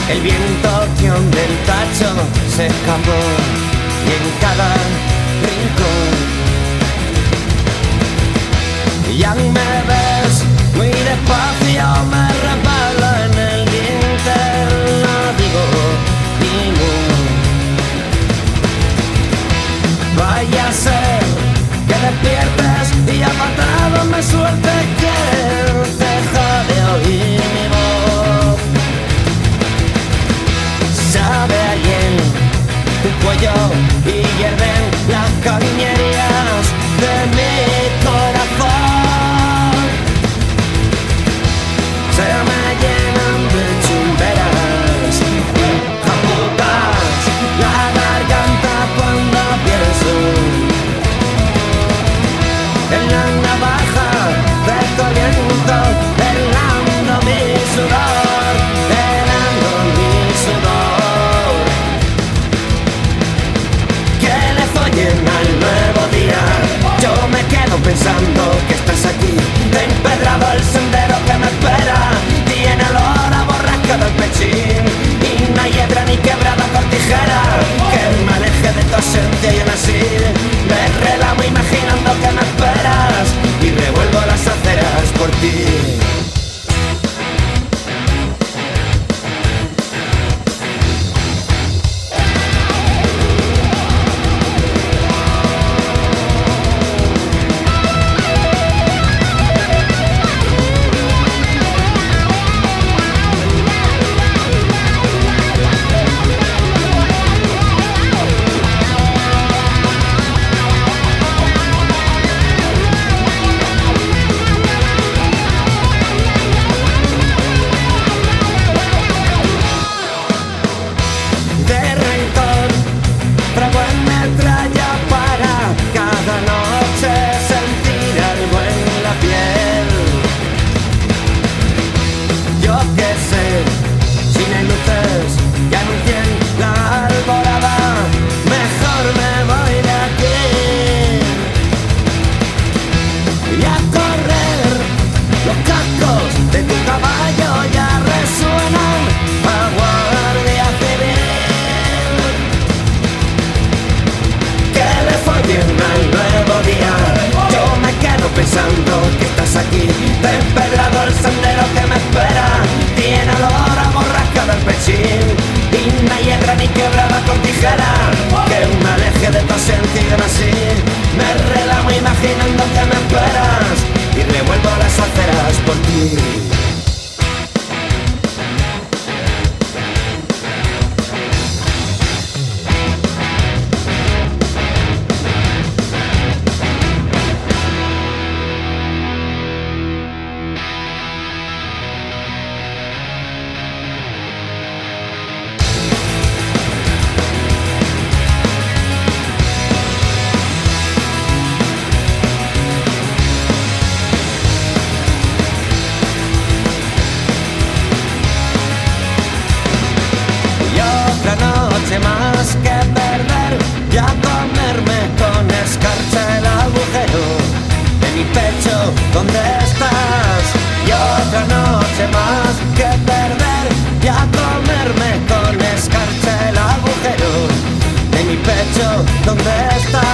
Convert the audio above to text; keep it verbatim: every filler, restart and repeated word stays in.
El viento que onde el tacho se escapó y en cada rincón ya me ves muy despacio, me resbalo en el diente, no digo ningún. Vaya a ser que despiertes y apartado me suelte que deja de oír mi voz. Sabe alguien tu cuello y hierven las cañerías de mi corazón. Se me llenan de chumberas y japutas la garganta cuando pienso en la navaja del corriente, helando mi sudor, helando mi sudor. Que le follen al nuevo día, yo me quedo pensando que estás aquí, empedrado el sendero que me espera, tiene olor a borrasca del pechín, y no hay hiedra ni quebrada con tijera, que me aleje de tu ausencia y aún así me relamo imaginando que me esperas y revuelvo las aceras por ti. Pensando que estás aquí, empedrado el sendero que me espera, tiene olor a borrasca del pechín, y no hay hiedra ni quebrada con tijera, que me aleje de tu ausencia y aún así me relamo imaginando que me esperas y revuelvo las aceras por ti. Más que perder, ya comerme con escarcha el agujero de mi pecho, ¿dónde estás? Y otra noche más que perder, ya comerme con escarcha el agujero de mi pecho, ¿dónde estás?